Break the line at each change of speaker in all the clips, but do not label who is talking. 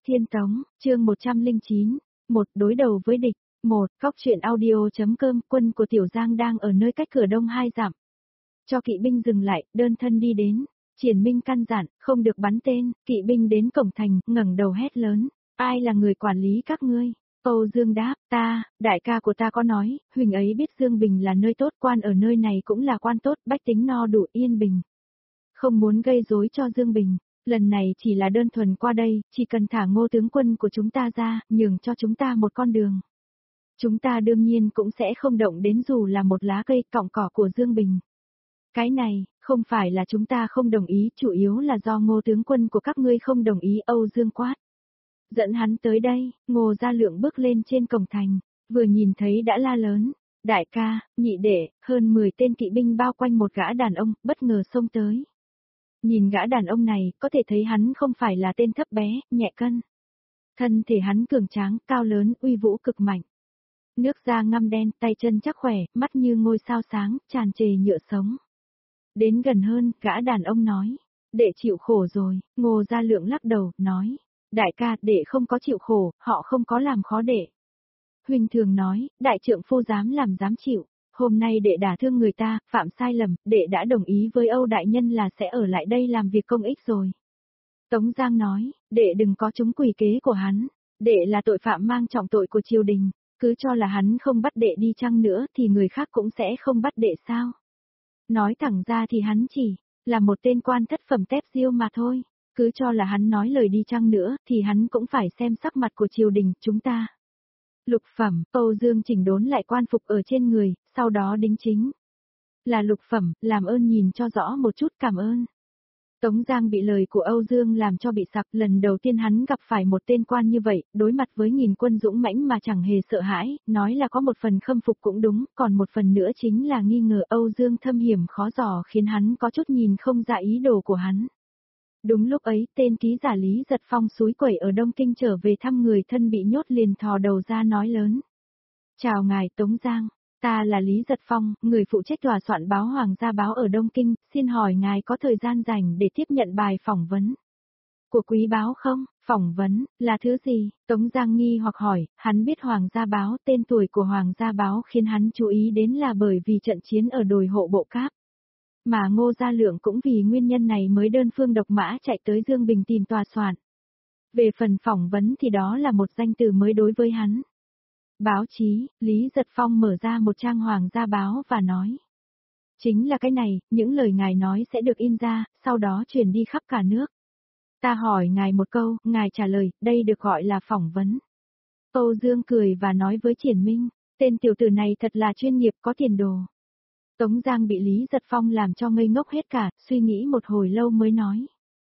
Tiên Tống, chương 109, một đối đầu với địch. Một, Cóc truyện audio.com. Quân của Tiểu Giang đang ở nơi cách cửa đông 2 dặm. Cho kỵ binh dừng lại, đơn thân đi đến. Triển Minh căn dặn, không được bắn tên. Kỵ binh đến cổng thành, ngẩng đầu hét lớn. Ai là người quản lý các ngươi? Âu Dương đáp, ta, đại ca của ta có nói, huỳnh ấy biết Dương Bình là nơi tốt, quan ở nơi này cũng là quan tốt, bách tính no đủ yên bình. Không muốn gây rối cho Dương Bình. Lần này chỉ là đơn thuần qua đây, chỉ cần thả Ngô tướng quân của chúng ta ra, nhường cho chúng ta một con đường. Chúng ta đương nhiên cũng sẽ không động đến dù là một lá cây cọng cỏ của Dương Bình. Cái này, không phải là chúng ta không đồng ý, chủ yếu là do Ngô tướng quân của các ngươi không đồng ý. Âu Dương quát. Dẫn hắn tới đây, Ngô Gia Lượng bước lên trên cổng thành, vừa nhìn thấy đã la lớn. Đại ca, nhị đệ, hơn 10 tên kỵ binh bao quanh một gã đàn ông, bất ngờ xông tới. Nhìn gã đàn ông này, có thể thấy hắn không phải là tên thấp bé, nhẹ cân. Thân thể hắn cường tráng, cao lớn, uy vũ cực mạnh. Nước da ngăm đen, tay chân chắc khỏe, mắt như ngôi sao sáng, tràn trề nhựa sống. Đến gần hơn, gã đàn ông nói. Đệ chịu khổ rồi. Ngô Gia Lượng lắc đầu, nói. Đại ca, đệ không có chịu khổ, họ không có làm khó đệ. Huỳnh thường nói, đại trượng phu dám làm dám chịu. Hôm nay đệ đả thương người ta, phạm sai lầm, đệ đã đồng ý với Âu đại nhân là sẽ ở lại đây làm việc công ích rồi. Tống Giang nói, đệ đừng có trúng quỷ kế của hắn, đệ là tội phạm mang trọng tội của triều đình, cứ cho là hắn không bắt đệ đi chăng nữa thì người khác cũng sẽ không bắt đệ sao. Nói thẳng ra thì hắn chỉ là một tên quan thất phẩm tép diêu mà thôi, cứ cho là hắn nói lời đi chăng nữa thì hắn cũng phải xem sắc mặt của triều đình chúng ta. Lục phẩm, Âu Dương chỉnh đốn lại quan phục ở trên người, sau đó đính chính. Là lục phẩm, làm ơn nhìn cho rõ một chút, cảm ơn. Tống Giang bị lời của Âu Dương làm cho bị sặc, lần đầu tiên hắn gặp phải một tên quan như vậy, đối mặt với nghìn quân dũng mãnh mà chẳng hề sợ hãi, nói là có một phần khâm phục cũng đúng, còn một phần nữa chính là nghi ngờ Âu Dương thâm hiểm khó dò khiến hắn có chút nhìn không ra ý đồ của hắn. Đúng lúc ấy, tên ký giả Lý Giật Phong suối quẩy ở Đông Kinh trở về thăm người thân bị nhốt liền thò đầu ra nói lớn. Chào ngài Tống Giang, ta là Lý Giật Phong, người phụ trách tòa soạn báo Hoàng gia báo ở Đông Kinh, xin hỏi ngài có thời gian rảnh để tiếp nhận bài phỏng vấn của quý báo không? Phỏng vấn, là thứ gì? Tống Giang nghi hoặc hỏi, hắn biết Hoàng gia báo, tên tuổi của Hoàng gia báo khiến hắn chú ý đến là bởi vì trận chiến ở đồi hộ bộ Cáp. Mà Ngô Gia Lượng cũng vì nguyên nhân này mới đơn phương độc mã chạy tới Dương Bình tìm tòa soạn. Về phần phỏng vấn thì đó là một danh từ mới đối với hắn. Báo chí, Lý Giật Phong mở ra một trang Hoàng gia báo và nói. Chính là cái này, những lời ngài nói sẽ được in ra, sau đó truyền đi khắp cả nước. Ta hỏi ngài một câu, ngài trả lời, đây được gọi là phỏng vấn. Âu Dương cười và nói với Triển Minh, tên tiểu tử này thật là chuyên nghiệp có tiền đồ. Tống Giang bị Lý Giật Phong làm cho ngây ngốc hết cả, suy nghĩ một hồi lâu mới nói.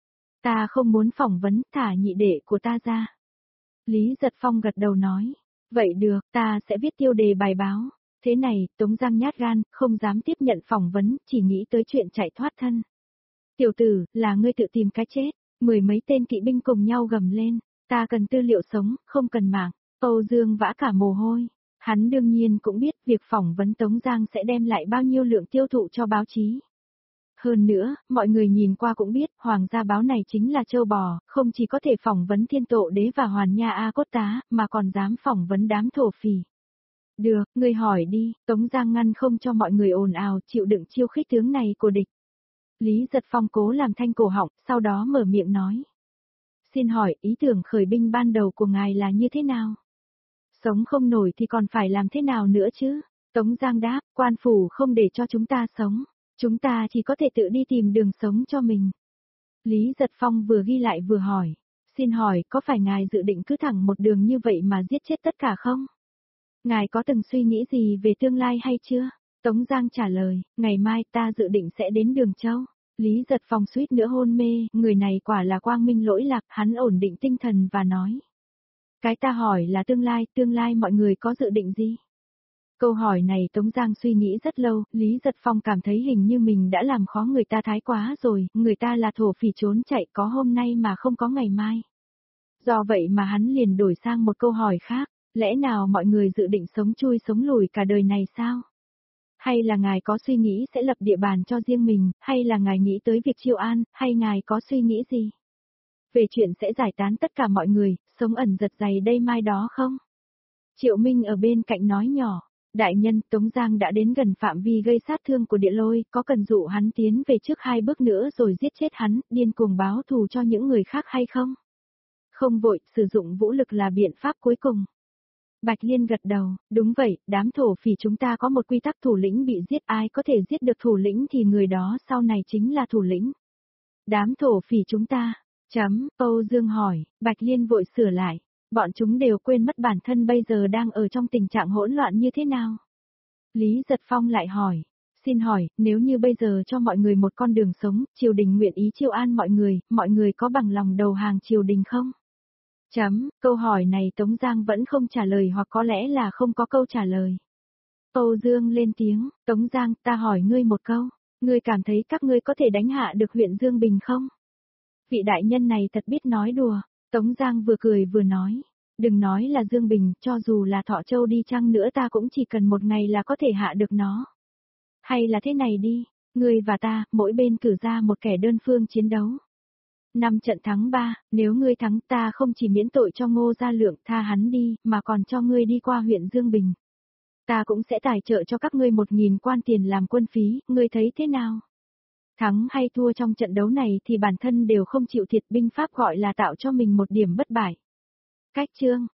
Ta không muốn phỏng vấn, thả nhị đệ của ta ra. Lý Giật Phong gật đầu nói. Vậy được, ta sẽ viết tiêu đề bài báo. Thế này, Tống Giang nhát gan, không dám tiếp nhận phỏng vấn, chỉ nghĩ tới chuyện chạy thoát thân. Tiểu tử, là ngươi tự tìm cái chết. 10 mấy tên kỵ binh cùng nhau gầm lên. Ta cần tư liệu sống, không cần mạng. Âu Dương vã cả mồ hôi. Hắn đương nhiên cũng biết việc phỏng vấn Tống Giang sẽ đem lại bao nhiêu lượng tiêu thụ cho báo chí. Hơn nữa, mọi người nhìn qua cũng biết, Hoàng gia báo này chính là châu bò, không chỉ có thể phỏng vấn Thiên Tộ Đế và Hoàn Nha A Cốt Tá, mà còn dám phỏng vấn đám thổ phỉ. Được, ngươi hỏi đi, Tống Giang ngăn không cho mọi người ồn ào, chịu đựng chiêu khích tướng này của địch. Lý Giật Phong cố làm thanh cổ họng, sau đó mở miệng nói. Xin hỏi, ý tưởng khởi binh ban đầu của ngài là như thế nào? Sống không nổi thì còn phải làm thế nào nữa chứ? Tống Giang đáp, quan phủ không để cho chúng ta sống. Chúng ta chỉ có thể tự đi tìm đường sống cho mình. Lý Giật Phong vừa ghi lại vừa hỏi. Xin hỏi, có phải ngài dự định cứ thẳng một đường như vậy mà giết chết tất cả không? Ngài có từng suy nghĩ gì về tương lai hay chưa? Tống Giang trả lời, ngày mai ta dự định sẽ đến Đường Châu. Lý Giật Phong suýt nữa hôn mê, người này quả là quang minh lỗi lạc, hắn ổn định tinh thần và nói. Cái ta hỏi là tương lai mọi người có dự định gì? Câu hỏi này Tống Giang suy nghĩ rất lâu, Lý Giật Phong cảm thấy hình như mình đã làm khó người ta thái quá rồi, người ta là thổ phỉ trốn chạy có hôm nay mà không có ngày mai. Do vậy mà hắn liền đổi sang một câu hỏi khác, lẽ nào mọi người dự định sống chui sống lùi cả đời này sao? Hay là ngài có suy nghĩ sẽ lập địa bàn cho riêng mình, hay là ngài nghĩ tới việc chiêu an, hay ngài có suy nghĩ gì? Về chuyện sẽ giải tán tất cả mọi người, sống ẩn giật giày đây mai đó không? Triệu Minh ở bên cạnh nói nhỏ, đại nhân Tống Giang đã đến gần phạm vi gây sát thương của địa lôi, có cần dụ hắn tiến về trước 2 bước nữa rồi giết chết hắn, điên cuồng báo thù cho những người khác hay không? Không vội, sử dụng vũ lực là biện pháp cuối cùng. Bạch Liên gật đầu, đúng vậy, đám thổ phỉ chúng ta có một quy tắc thủ lĩnh bị giết, ai có thể giết được thủ lĩnh thì người đó sau này chính là thủ lĩnh. Đám thổ phỉ chúng ta, Âu Dương hỏi, Bạch Liên vội sửa lại, bọn chúng đều quên mất bản thân bây giờ đang ở trong tình trạng hỗn loạn như thế nào. Lý Giật Phong lại hỏi, xin hỏi, nếu như bây giờ cho mọi người một con đường sống, triều đình nguyện ý chiêu an mọi người có bằng lòng đầu hàng triều đình không? Câu hỏi này Tống Giang vẫn không trả lời hoặc có lẽ là không có câu trả lời. Âu Dương lên tiếng, Tống Giang, ta hỏi ngươi một câu, ngươi cảm thấy các ngươi có thể đánh hạ được huyện Dương Bình không? Vị đại nhân này thật biết nói đùa, Tống Giang vừa cười vừa nói, đừng nói là Dương Bình, cho dù là Thọ Châu đi chăng nữa ta cũng chỉ cần một ngày là có thể hạ được nó. Hay là thế này đi, ngươi và ta, mỗi bên cử ra một kẻ đơn phương chiến đấu. 5 trận thắng 3, nếu ngươi thắng ta không chỉ miễn tội cho Ngô Gia Lượng tha hắn đi, mà còn cho ngươi đi qua huyện Dương Bình. Ta cũng sẽ tài trợ cho các ngươi 1.000 quan tiền làm quân phí, ngươi thấy thế nào? Thắng hay thua trong trận đấu này thì bản thân đều không chịu thiệt, binh pháp gọi là tạo cho mình một điểm bất bại. Cách chương